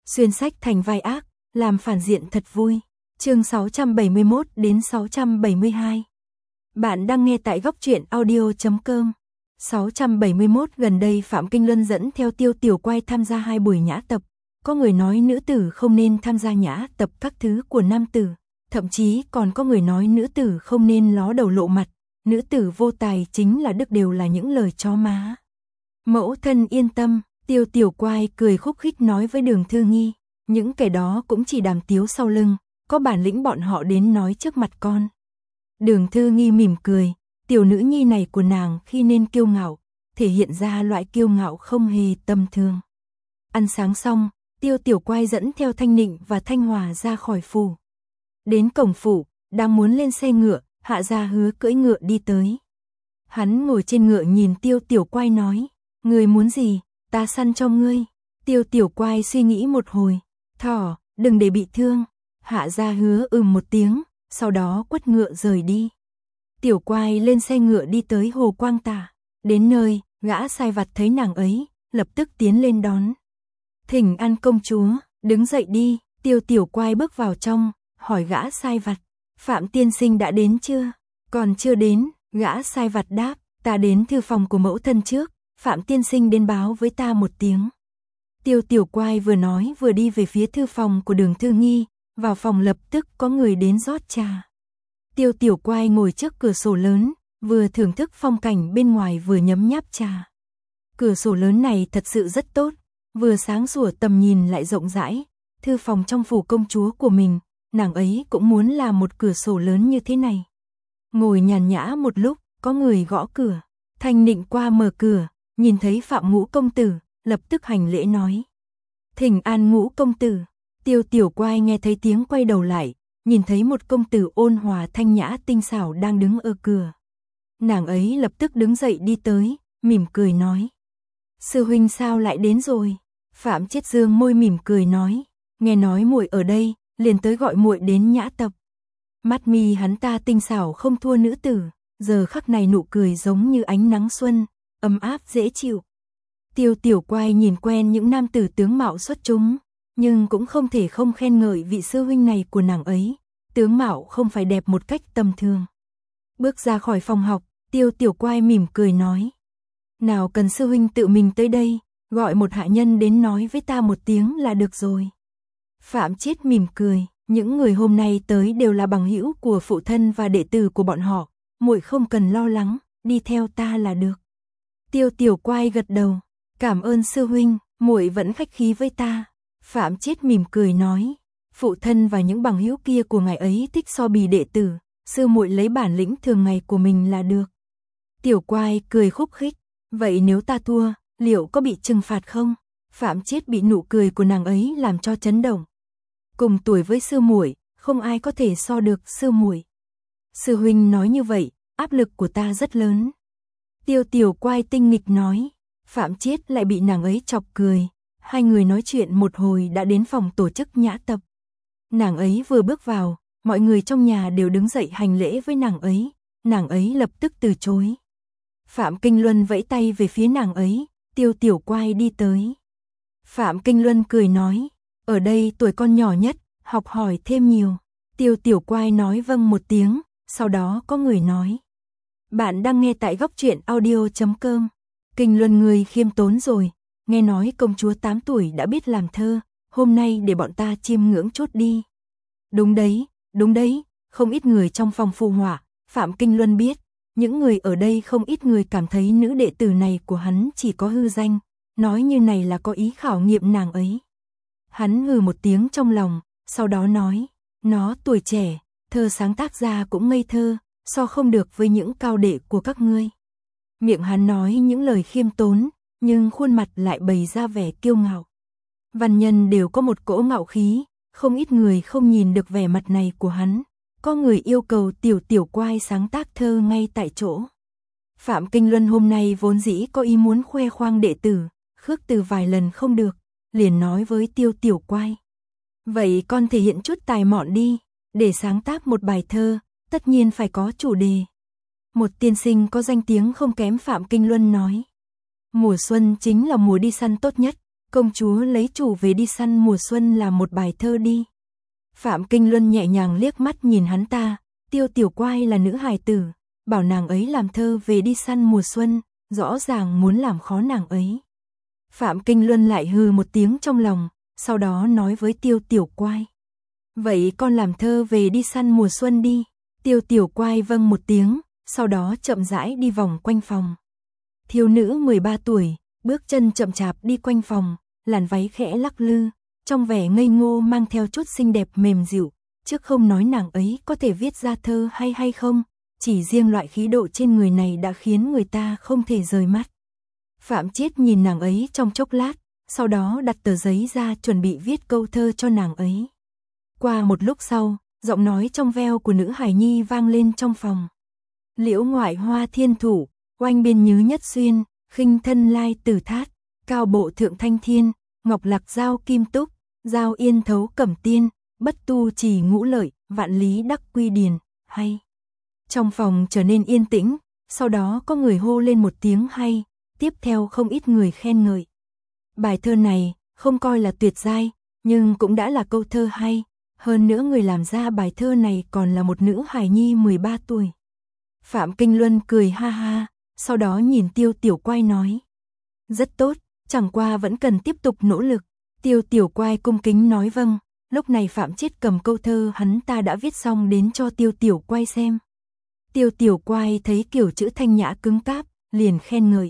xuyên sách thành vai ác, làm phản diện thật vui. Chương 671 đến 672. Bạn đang nghe tại goctruyện.audio.com. 671. Gần đây Phạm Kinh Luân dẫn theo Tiêu Tiểu Quai tham gia 2 buổi nhã tập. Có người nói nữ tử không nên tham gia nhã tập các thứ của nam tử, thậm chí còn có người nói nữ tử không nên ló đầu lộ mặt, nữ tử vô tài chính là đức, đều là những lời chó má. Mẫu thân yên tâm, Tiêu Tiểu Quai cười khúc khích nói với Đường Thư Nghi, những kẻ đó cũng chỉ đàm tiếu sau lưng, có bản lĩnh bọn họ đến nói trước mặt con. Đường Thư Nghi mỉm cười, tiểu nữ nhi này của nàng khi nên kiêu ngạo, thể hiện ra loại kiêu ngạo không hề tầm thường. Ăn sáng xong, Tiêu Tiểu Quai dẫn theo Thanh Nịnh và Thanh Hòa ra khỏi phủ. Đến cổng phủ, đang muốn lên xe ngựa, Hạ Gia Hứa cưỡi ngựa đi tới. Hắn ngồi trên ngựa nhìn Tiêu Tiểu Quai nói, ngươi muốn gì, ta săn cho ngươi. Tiêu Tiểu Quai suy nghĩ một hồi, thỏ, đừng để bị thương. Hạ Gia Hứa một tiếng, sau đó quất ngựa rời đi. Tiểu Quai lên xe ngựa đi tới Hồ Quang Tả. Đến nơi, gã sai vặt thấy nàng ấy, lập tức tiến lên đón. Thỉnh an công chúa, đứng dậy đi. Tiêu Tiểu Quai bước vào trong, hỏi gã sai vặt, Phạm tiên sinh đã đến chưa? Còn chưa đến, gã sai vặt đáp, ta đến thư phòng của mẫu thân trước, Phạm tiên sinh đến báo với ta một tiếng. Tiêu Tiểu Quai vừa nói vừa đi về phía thư phòng của Đường Thư Nghi, vào phòng lập tức có người đến rót trà. Tiêu Tiểu Quai ngồi trước cửa sổ lớn, vừa thưởng thức phong cảnh bên ngoài vừa nhấm nháp trà. Cửa sổ lớn này thật sự rất tốt, vừa sáng sủa tầm nhìn lại rộng rãi. Thư phòng trong phủ công chúa của mình, nàng ấy cũng muốn làm một cửa sổ lớn như thế này. Ngồi nhàn nhã một lúc, có người gõ cửa. Thanh Nịnh qua mở cửa, nhìn thấy Phạm Ngũ công tử, lập tức hành lễ nói, thỉnh an Ngũ công tử. Tiêu Tiểu Quai nghe thấy tiếng quay đầu lại, nhìn thấy một công tử ôn hòa thanh nhã tinh xảo đang đứng ở cửa. Nàng ấy lập tức đứng dậy đi tới, mỉm cười nói, sư huynh sao lại đến rồi? Phạm Chiết Dương môi mỉm cười nói, nghe nói muội ở đây, liền tới gọi muội đến nhã tập. Mắt mi hắn ta tinh xảo không thua nữ tử, giờ khắc này nụ cười giống như ánh nắng xuân, ấm áp dễ chịu. Tiêu Tiểu Quai nhìn quen những nam tử tướng mạo xuất chúng, nhưng cũng không thể không khen ngợi vị sư huynh này của nàng ấy, tướng mạo không phải đẹp một cách tầm thường. Bước ra khỏi phòng học, Tiêu Tiểu Quai mỉm cười nói, nào cần sư huynh tự mình tới đây, gọi một hạ nhân đến nói với ta một tiếng là được rồi. Phạm Chiết mỉm cười, những người hôm nay tới đều là bằng hữu của phụ thân và đệ tử của bọn họ, muội không cần lo lắng, đi theo ta là được. Tiêu Tiểu Quai gật đầu, cảm ơn sư huynh, muội vẫn khách khí với ta. Phạm Chiết mỉm cười nói, phụ thân và những bằng hữu kia của ngài ấy thích so bì đệ tử, sư muội lấy bản lĩnh thường ngày của mình là được. Tiểu Quai cười khúc khích, vậy nếu ta thua, liệu có bị trừng phạt không? Phạm Chiết bị nụ cười của nàng ấy làm cho chấn động. Cùng tuổi với sư muội, không ai có thể so được sư muội. Sư huynh nói như vậy, áp lực của ta rất lớn. Tiêu Tiểu Quai tinh nghịch nói. Phạm Chiết lại bị nàng ấy chọc cười. Hai người nói chuyện một hồi đã đến phòng tổ chức nhã tập. Nàng ấy vừa bước vào, mọi người trong nhà đều đứng dậy hành lễ với nàng ấy lập tức từ chối. Phạm Kinh Luân vẫy tay về phía nàng ấy, Tiêu Tiểu Quai đi tới. Phạm Kinh Luân cười nói, ở đây tuổi con nhỏ nhất, học hỏi thêm nhiều. Tiêu Tiểu Quai nói vâng một tiếng, sau đó có người nói, bạn đang nghe tại goctruyện.audio.com. Kinh Luân người khiêm tốn rồi, nghe nói công chúa 8 tuổi đã biết làm thơ, hôm nay để bọn ta chiêm ngưỡng chút đi. Đúng đấy, không ít người trong phòng phụ họa. Phạm Kinh Luân biết, những người ở đây không ít người cảm thấy nữ đệ tử này của hắn chỉ có hư danh, nói như này là có ý khảo nghiệm nàng ấy. Hắn hừ một tiếng trong lòng, sau đó nói, nó tuổi trẻ, thơ sáng tác ra cũng ngây thơ, so không được với những cao đệ của các ngươi. Miệng hắn nói những lời khiêm tốn, nhưng khuôn mặt lại bày ra vẻ kiêu ngạo. Văn nhân đều có một cỗ ngạo khí, không ít người không nhìn được vẻ mặt này của hắn. Có người yêu cầu Tiểu Quai sáng tác thơ ngay tại chỗ. Phạm Kinh Luân hôm nay vốn dĩ có ý muốn khoe khoang đệ tử, khước từ vài lần không được, liền nói với Tiểu Quai, vậy con thể hiện chút tài mọn đi, để sáng tác một bài thơ, tất nhiên phải có chủ đề. Một tiên sinh có danh tiếng không kém Phạm Kinh Luân nói, mùa xuân chính là mùa đi săn tốt nhất, công chúa lấy chủ về đi săn mùa xuân làm một bài thơ đi. Phạm Kinh Luân nhẹ nhàng liếc mắt nhìn hắn ta, Tiêu Tiểu Quai là nữ hài tử, bảo nàng ấy làm thơ về đi săn mùa xuân, rõ ràng muốn làm khó nàng ấy. Phạm Kinh Luân lại hừ một tiếng trong lòng, sau đó nói với Tiêu Tiểu Quai. Vậy con làm thơ về đi săn mùa xuân đi. Tiêu Tiểu Quai vâng một tiếng, sau đó chậm rãi đi vòng quanh phòng. Thiếu nữ 13 tuổi, bước chân chậm chạp đi quanh phòng, làn váy khẽ lắc lư, trong vẻ ngây ngô mang theo chút xinh đẹp mềm dịu, trước không nói nàng ấy có thể viết ra thơ hay không, chỉ riêng loại khí độ trên người này đã khiến người ta không thể rời mắt. Phạm Chiết nhìn nàng ấy trong chốc lát, sau đó đặt tờ giấy ra chuẩn bị viết câu thơ cho nàng ấy. Qua một lúc sau, giọng nói trong veo của nữ hài nhi vang lên trong phòng. Liễu ngoại hoa thiên thủ, oanh biên nhứ nhất xuyên, khinh thân lai tử thát, cao bộ thượng thanh thiên, ngọc lạc giao kim túc, giao yên thấu cẩm tiên, bất tu trì ngũ lợi, vạn lý đắc quy điền, hay. Trong phòng trở nên yên tĩnh, sau đó có người hô lên một tiếng hay, tiếp theo không ít người khen ngợi. Bài thơ này không coi là tuyệt giai, nhưng cũng đã là câu thơ hay, hơn nữa người làm ra bài thơ này còn là một nữ hài nhi 13 tuổi. Phạm Kinh Luân cười ha ha, sau đó nhìn Tiêu Tiểu Quai nói. Rất tốt, chẳng qua vẫn cần tiếp tục nỗ lực. Tiêu Tiểu Quai cung kính nói vâng, lúc này Phạm Chiết cầm câu thơ hắn ta đã viết xong đến cho Tiêu Tiểu Quai xem. Tiêu Tiểu Quai thấy kiểu chữ thanh nhã cứng cáp, liền khen ngợi.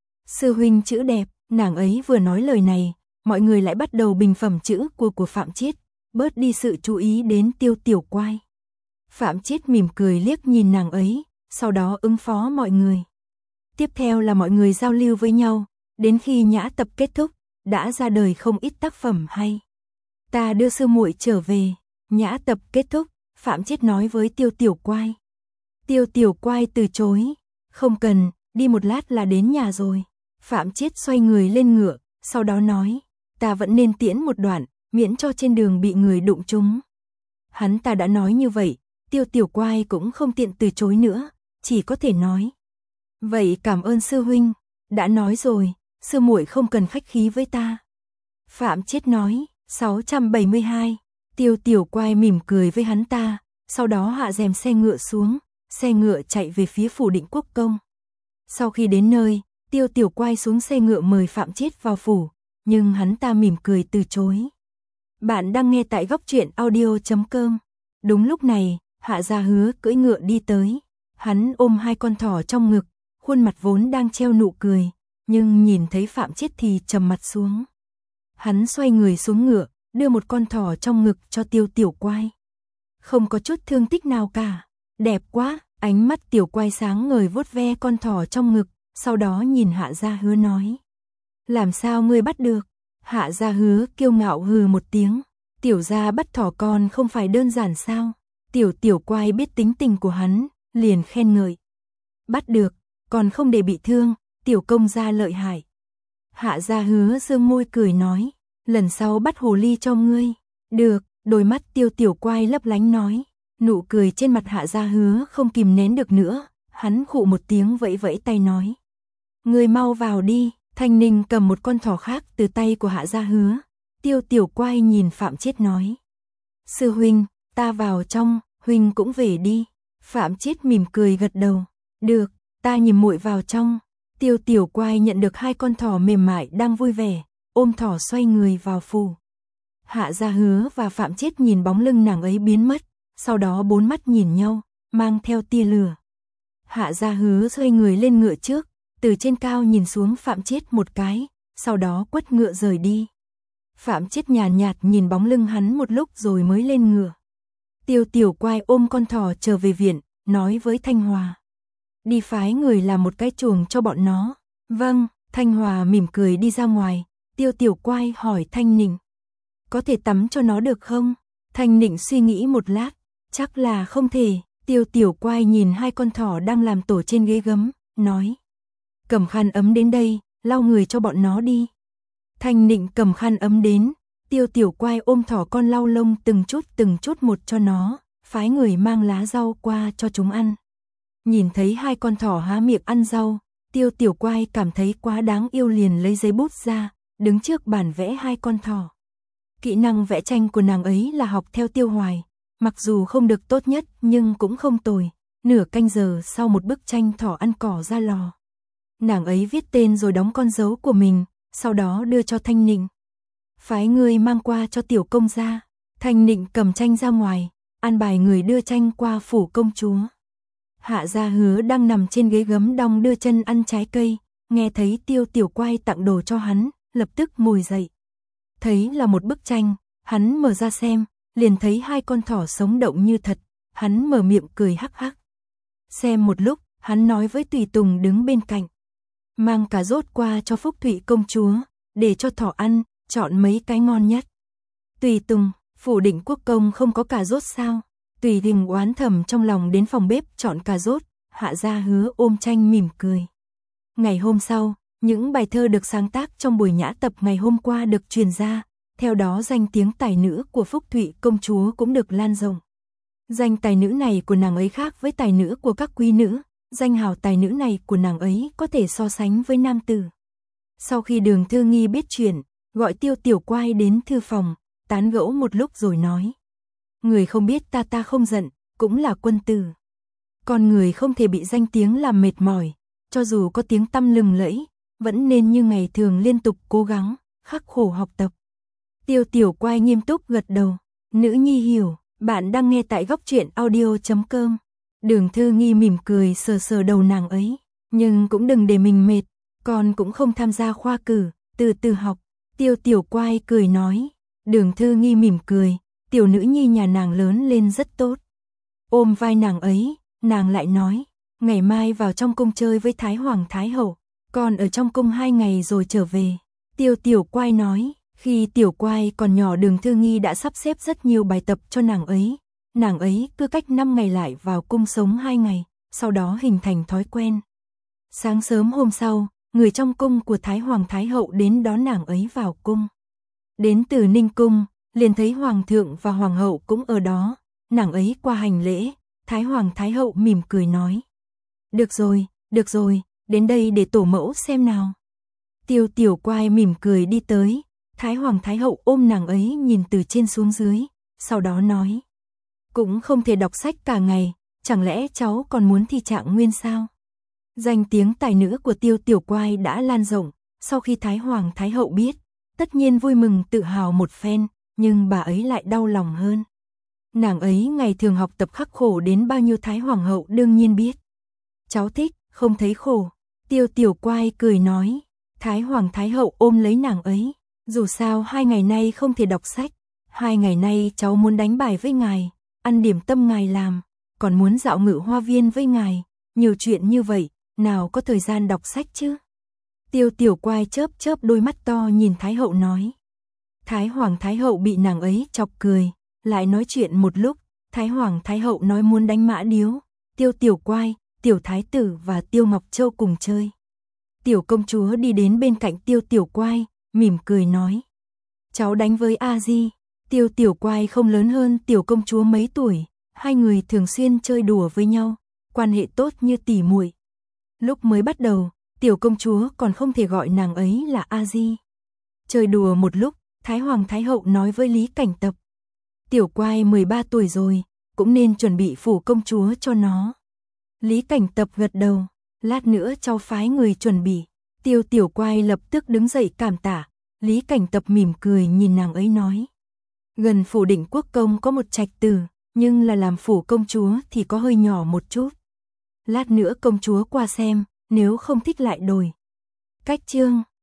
Sư huynh chữ đẹp, nàng ấy vừa nói lời này, mọi người lại bắt đầu bình phẩm chữ của Phạm Chiết, bớt đi sự chú ý đến Tiêu Tiểu Quai. Phạm Chiết mỉm cười liếc nhìn nàng ấy, sau đó ứng phó mọi người. Tiếp theo là mọi người giao lưu với nhau, đến khi nhã tập kết thúc, đã ra đời không ít tác phẩm hay. Ta đưa sư muội trở về, nhã tập kết thúc, Phạm Chiết nói với Tiêu Tiểu Quai. Tiêu Tiểu Quai từ chối, không cần, đi một lát là đến nhà rồi. Phạm Chiết xoay người lên ngựa, sau đó nói, ta vẫn nên tiễn một đoạn, miễn cho trên đường bị người đụng trúng. Hắn ta đã nói như vậy, Tiêu Tiểu Quai cũng không tiện từ chối nữa, chỉ có thể nói. Vậy cảm ơn sư huynh, đã nói rồi, sư muội không cần khách khí với ta. Phạm Chiết nói, 672, Tiêu Tiểu Quai mỉm cười với hắn ta, sau đó hạ rèm xe ngựa xuống, xe ngựa chạy về phía phủ Định Quốc công. Sau khi đến nơi, Tiêu Tiểu Quai xuống xe ngựa mời Phạm Chiết vào phủ, nhưng hắn ta mỉm cười từ chối. Bạn đang nghe tại Góc Truyện Audio.com. Đúng lúc này, Hạ Gia Hứa cưỡi ngựa đi tới, hắn ôm hai con thỏ trong ngực, khuôn mặt vốn đang treo nụ cười, nhưng nhìn thấy Phạm Chiết thì trầm mặt xuống. Hắn xoay người xuống ngựa, đưa một con thỏ trong ngực cho Tiêu Tiểu Quai. Không có chút thương tích nào cả, đẹp quá, ánh mắt Tiểu Quai sáng ngời vuốt ve con thỏ trong ngực, sau đó nhìn Hạ Gia Hứa nói. Làm sao ngươi bắt được? Hạ Gia Hứa kiêu ngạo hừ một tiếng, tiểu gia bắt thỏ con không phải đơn giản sao? Tiểu Quai biết tính tình của hắn, liền khen ngợi. Bắt được, còn không để bị thương, tiểu công gia lợi hại. Hạ Gia Hứa dương môi cười nói, lần sau bắt hồ ly cho ngươi. Được, đôi mắt Tiểu Quai lấp lánh nói, nụ cười trên mặt Hạ Gia Hứa không kìm nén được nữa, hắn khụ một tiếng vẫy vẫy tay nói. Ngươi mau vào đi. Thanh Ninh cầm một con thỏ khác từ tay của Hạ Gia Hứa. Tiểu Quai nhìn Phạm Chiết nói. Sư huynh, ta vào trong, huynh cũng về đi. Phạm Chiết mỉm cười gật đầu. Được, ta nhìn muội vào trong. Tiểu Quai nhận được hai con thỏ mềm mại đang vui vẻ, ôm thỏ xoay người vào phủ. Hạ Gia Hứa và Phạm Chiết nhìn bóng lưng nàng ấy biến mất, sau đó bốn mắt nhìn nhau, mang theo tia lửa. Hạ Gia Hứa xoay người lên ngựa trước, từ trên cao nhìn xuống Phạm Chiết một cái, sau đó quất ngựa rời đi. Phạm Chiết nhàn nhạt nhìn bóng lưng hắn một lúc rồi mới lên ngựa. Tiểu Quai ôm con thỏ trở về viện, nói với Thanh Hòa. Đi phái người làm một cái chuồng cho bọn nó. Vâng, Thanh Hòa mỉm cười đi ra ngoài. Tiểu Quai hỏi Thanh Nịnh. Có thể tắm cho nó được không? Thanh Nịnh suy nghĩ một lát. Chắc là không thể. Tiểu Quai nhìn hai con thỏ đang làm tổ trên ghế gấm, nói. Cầm khăn ấm đến đây, lau người cho bọn nó đi. Thanh Nịnh cầm khăn ấm đến, Tiểu Quai ôm thỏ con lau lông từng chút một cho nó, phái người mang lá rau qua cho chúng ăn. Nhìn thấy hai con thỏ há miệng ăn rau, Tiểu Quai cảm thấy quá đáng yêu liền lấy giấy bút ra, đứng trước bản vẽ hai con thỏ. Kỹ năng vẽ tranh của nàng ấy là học theo Tiêu Hoài, mặc dù không được tốt nhất nhưng cũng không tồi. Nửa canh giờ sau một bức tranh thỏ ăn cỏ ra lò. Nàng ấy viết tên rồi đóng con dấu của mình, sau đó đưa cho Thanh Nịnh. Phái người mang qua cho tiểu công gia. Thanh Nịnh cầm tranh ra ngoài, an bài người đưa tranh qua phủ công chúa. Hạ Gia Hứa đang nằm trên ghế gấm đong đưa chân ăn trái cây, nghe thấy Tiêu Tiểu Quai tặng đồ cho hắn, lập tức ngồi dậy. Thấy là một bức tranh, hắn mở ra xem, liền thấy hai con thỏ sống động như thật, hắn mở miệng cười hắc hắc. Xem một lúc, hắn nói với tùy tùng đứng bên cạnh. Mang cà rốt qua cho Phúc Thụy công chúa, để cho thỏ ăn, chọn mấy cái ngon nhất. Tùy tùng, phủ Định Quốc công không có cà rốt sao? Tùy Đình oán thầm trong lòng đến phòng bếp chọn cà rốt, Hạ Gia Hứa ôm tranh mỉm cười. Ngày hôm sau, những bài thơ được sáng tác trong buổi nhã tập ngày hôm qua được truyền ra, theo đó danh tiếng tài nữ của Phúc Thụy công chúa cũng được lan rộng. Danh tài nữ này của nàng ấy khác với tài nữ của các quý nữ, danh hào tài nữ này của nàng ấy có thể so sánh với nam tử. Sau khi Đường Thư Nghi biết chuyện, gọi Tiêu Tiểu Quai đến thư phòng, tán gẫu một lúc rồi nói. Người không biết ta không giận, cũng là quân tử. Con người không thể bị danh tiếng làm mệt mỏi, cho dù có tiếng tăm lừng lẫy, vẫn nên như ngày thường liên tục cố gắng, khắc khổ học tập. Tiêu Tiểu Quai nghiêm túc gật đầu, nữ nhi hiểu, bạn đang nghe tại goctruyện.audio.com. Đường Thư Nghi mỉm cười sờ sờ đầu nàng ấy, nhưng cũng đừng để mình mệt, con cũng không tham gia khoa cử, từ từ học. Tiêu Tiểu Quai cười nói, Đường Thư Nghi mỉm cười, tiểu nữ nhi nhà nàng lớn lên rất tốt. Ôm vai nàng ấy, nàng lại nói, ngày mai vào trong cung chơi với Thái Hoàng Thái Hậu, con ở trong cung 2 ngày rồi trở về. Tiêu Tiểu Quai nói, khi Tiểu Quai còn nhỏ Đường Thư Nghi đã sắp xếp rất nhiều bài tập cho nàng ấy cứ cách 5 ngày lại vào cung sống 2 ngày, sau đó hình thành thói quen. Sáng sớm hôm sau, người trong cung của Thái Hoàng Thái Hậu đến đón nàng ấy vào cung. Đến từ Ninh Cung, liền thấy Hoàng thượng và Hoàng hậu cũng ở đó, nàng ấy qua hành lễ, Thái Hoàng Thái Hậu mỉm cười nói. Được rồi, đến đây để tổ mẫu xem nào. Tiêu Tiểu Quai mỉm cười đi tới, Thái Hoàng Thái Hậu ôm nàng ấy nhìn từ trên xuống dưới, sau đó nói. Cũng không thể đọc sách cả ngày, chẳng lẽ cháu còn muốn thi trạng nguyên sao? Danh tiếng tài nữ của Tiêu Tiểu Quai đã lan rộng, sau khi Thái Hoàng Thái Hậu biết, tất nhiên vui mừng tự hào một phen, nhưng bà ấy lại đau lòng hơn. Nàng ấy ngày thường học tập khắc khổ đến bao nhiêu Thái Hoàng hậu đương nhiên biết. Cháu thích, không thấy khổ. Tiêu Tiểu Quai cười nói, Thái Hoàng Thái Hậu ôm lấy nàng ấy, dù sao 2 ngày nay không thể đọc sách, 2 ngày nay cháu muốn đánh bài với ngài, ăn điểm tâm ngài làm, còn muốn dạo ngự hoa viên với ngài, nhiều chuyện như vậy, nào có thời gian đọc sách chứ? Tiêu Tiểu Quai chớp chớp đôi mắt to nhìn Thái Hậu nói. Thái Hoàng Thái Hậu bị nàng ấy chọc cười, lại nói chuyện một lúc, Thái Hoàng Thái Hậu nói muốn đánh mã điếu, Tiêu Tiểu Quai, Tiểu Thái Tử và Tiêu Ngọc Châu cùng chơi. Tiểu công chúa đi đến bên cạnh Tiêu Tiểu Quai, mỉm cười nói. Cháu đánh với A Di. Tiêu Tiểu Quai không lớn hơn Tiểu công chúa mấy tuổi, hai người thường xuyên chơi đùa với nhau, quan hệ tốt như tỉ muội. Lúc mới bắt đầu, Tiểu công chúa còn không thể gọi nàng ấy là A Di. Chơi đùa một lúc, Thái Hoàng Thái Hậu nói với Lý Cảnh Tập. Tiểu Quai 13 tuổi rồi, cũng nên chuẩn bị phủ công chúa cho nó. Lý Cảnh Tập gật đầu, lát nữa cháu phái người chuẩn bị. Tiêu Tiểu Quai lập tức đứng dậy cảm tạ, Lý Cảnh Tập mỉm cười nhìn nàng ấy nói. Gần phủ Định Quốc công có một trạch tử, nhưng là làm phủ công chúa thì có hơi nhỏ một chút. Lát nữa công chúa qua xem, nếu không thích lại đổi. Cách chương